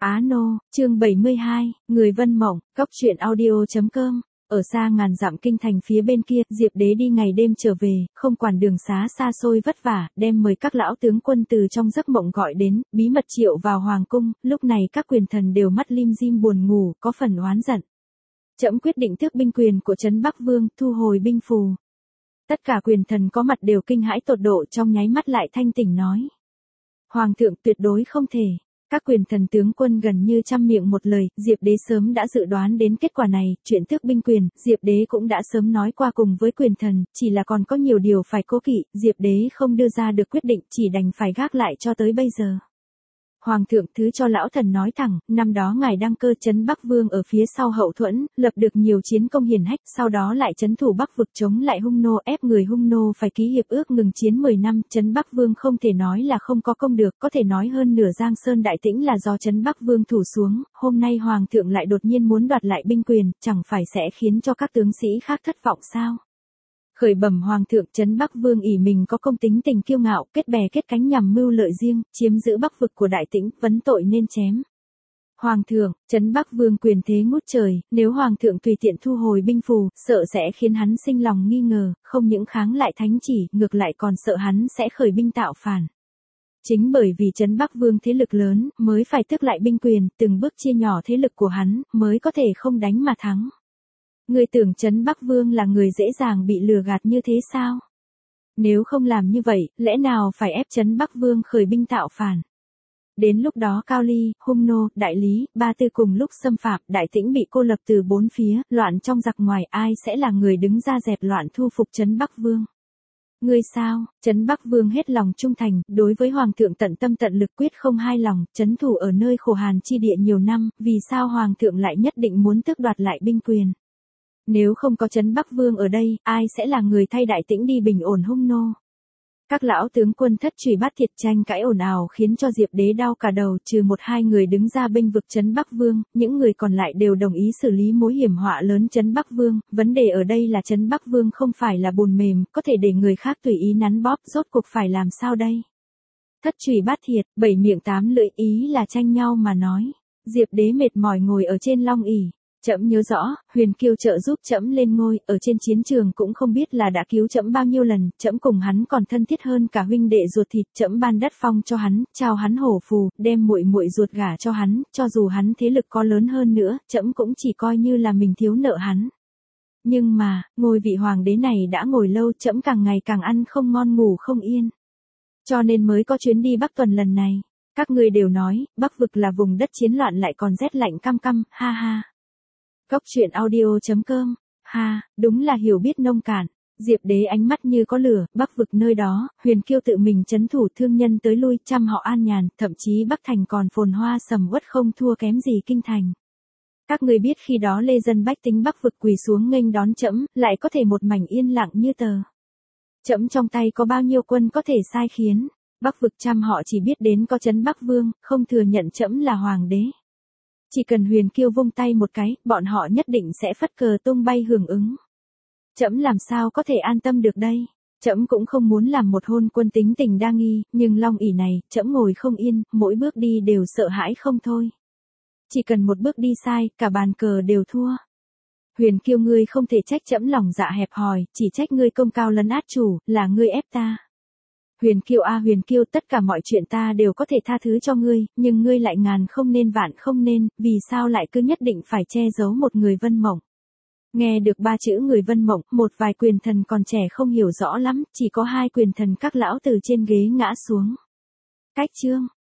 Á Nô, chương 72, Người Vân Mộng, Cóc truyện audio.com. Ở xa ngàn dặm kinh thành phía bên kia, Diệp Đế đi ngày đêm trở về, không quản đường xá xa xôi vất vả, đem mời các lão tướng quân từ trong giấc mộng gọi đến, bí mật triệu vào hoàng cung. Lúc này các quyền thần đều mắt lim dim buồn ngủ, có phần oán giận. Trẫm quyết định tước binh quyền của Trấn Bắc Vương, thu hồi binh phù. Tất cả quyền thần có mặt đều kinh hãi tột độ, trong nháy mắt lại thanh tỉnh nói: Hoàng thượng tuyệt đối không thể. Các quyền thần tướng quân gần như trăm miệng một lời, Diệp Đế sớm đã dự đoán đến kết quả này, chuyện tước binh quyền, Diệp Đế cũng đã sớm nói qua cùng với quyền thần, chỉ là còn có nhiều điều phải cố kỵ, Diệp Đế không đưa ra được quyết định, chỉ đành phải gác lại cho tới bây giờ. Hoàng thượng, thứ cho lão thần nói thẳng, năm đó ngài đăng cơ Trấn Bắc Vương ở phía sau hậu thuẫn, lập được nhiều chiến công hiển hách, sau đó lại trấn thủ Bắc vực chống lại Hung nô, ép người Hung nô phải ký hiệp ước ngừng chiến 10 năm, Trấn Bắc Vương không thể nói là không có công được, có thể nói hơn nửa Giang Sơn Đại Tĩnh là do Trấn Bắc Vương thủ xuống, hôm nay Hoàng thượng lại đột nhiên muốn đoạt lại binh quyền, chẳng phải sẽ khiến cho các tướng sĩ khác thất vọng sao? Khởi bẩm Hoàng thượng, Trấn Bắc Vương ỷ mình có công tính tình kiêu ngạo, kết bè kết cánh nhằm mưu lợi riêng, chiếm giữ Bắc vực của Đại Tĩnh, vấn tội nên chém. Hoàng thượng, Trấn Bắc Vương quyền thế ngút trời, nếu Hoàng thượng tùy tiện thu hồi binh phù, sợ sẽ khiến hắn sinh lòng nghi ngờ, không những kháng lại thánh chỉ, ngược lại còn sợ hắn sẽ khởi binh tạo phản. Chính bởi vì Trấn Bắc Vương thế lực lớn, mới phải tước lại binh quyền, từng bước chia nhỏ thế lực của hắn, mới có thể không đánh mà thắng. Ngươi tưởng Trấn Bắc Vương là người dễ dàng bị lừa gạt như thế sao? Nếu không làm như vậy, lẽ nào phải ép Trấn Bắc Vương khởi binh tạo phản? Đến lúc đó Cao Ly, Hung nô, Đại Lý, Ba Tư cùng lúc xâm phạm, Đại Tĩnh bị cô lập từ bốn phía, loạn trong giặc ngoài, ai sẽ là người đứng ra dẹp loạn thu phục Trấn Bắc Vương? Ngươi sao? Trấn Bắc Vương hết lòng trung thành, đối với Hoàng thượng tận tâm tận lực quyết không hai lòng, trấn thủ ở nơi khổ hàn chi địa nhiều năm, vì sao Hoàng thượng lại nhất định muốn tước đoạt lại binh quyền? Nếu không có Trấn Bắc Vương ở đây, ai sẽ là người thay Đại Tĩnh đi bình ổn Hung nô? Các lão tướng quân thất truy bát thiệt tranh cãi ồn ào khiến cho Diệp Đế đau cả đầu, trừ một hai người đứng ra bênh vực Trấn Bắc Vương, những người còn lại đều đồng ý xử lý mối hiểm họa lớn Trấn Bắc Vương, vấn đề ở đây là Trấn Bắc Vương không phải là bùn mềm, có thể để người khác tùy ý nắn bóp, rốt cuộc phải làm sao đây? Thất truy bát thiệt, bảy miệng tám lưỡi, ý là tranh nhau mà nói. Diệp Đế mệt mỏi ngồi ở trên long ỷ. Trẫm nhớ rõ, Huyền Kiêu trợ giúp trẫm lên ngôi, ở trên chiến trường cũng không biết là đã cứu trẫm bao nhiêu lần, trẫm cùng hắn còn thân thiết hơn cả huynh đệ ruột thịt, trẫm ban đất phong cho hắn, trao hắn hổ phù, đem muội muội ruột gả cho hắn, cho dù hắn thế lực có lớn hơn nữa, trẫm cũng chỉ coi như là mình thiếu nợ hắn. Nhưng mà, ngôi vị hoàng đế này đã ngồi lâu, trẫm càng ngày càng ăn không ngon ngủ không yên. Cho nên mới có chuyến đi Bắc Tuần lần này. Các ngươi đều nói, Bắc vực là vùng đất chiến loạn lại còn rét lạnh căm căm, ha ha. Cóc truyện audio.com. Ha, đúng là hiểu biết nông cạn. Diệp Đế ánh mắt như có lửa, Bắc vực nơi đó, Huyền Kiêu tự mình trấn thủ, thương nhân tới lui, trăm họ an nhàn, thậm chí Bắc thành còn phồn hoa sầm uất không thua kém gì kinh thành. Các người biết khi đó lê dân bách tính Bắc vực quỳ xuống nghênh đón trẫm, lại có thể một mảnh yên lặng như tờ. Trẫm trong tay có bao nhiêu quân có thể sai khiến? Bắc vực trăm họ chỉ biết đến có Trấn Bắc Vương, không thừa nhận trẫm là hoàng đế. Chỉ cần Huyền Kiêu vung tay một cái, bọn họ nhất định sẽ phất cờ tung bay hưởng ứng. Trẫm làm sao có thể an tâm được đây? Trẫm cũng không muốn làm một hôn quân tính tình đa nghi, nhưng long ỷ này, trẫm ngồi không yên, mỗi bước đi đều sợ hãi không thôi. Chỉ cần một bước đi sai, cả bàn cờ đều thua. Huyền Kiêu, ngươi không thể trách trẫm lòng dạ hẹp hòi, chỉ trách ngươi công cao lấn át chủ, là ngươi ép ta. Huyền Kiêu a Huyền Kiêu, tất cả mọi chuyện ta đều có thể tha thứ cho ngươi, nhưng ngươi lại ngàn không nên vạn không nên, vì sao lại cứ nhất định phải che giấu một người Vân Mộng? Nghe được ba chữ người Vân Mộng, một vài quyền thần còn trẻ không hiểu rõ lắm, chỉ có hai quyền thần các lão từ trên ghế ngã xuống. Cách chương,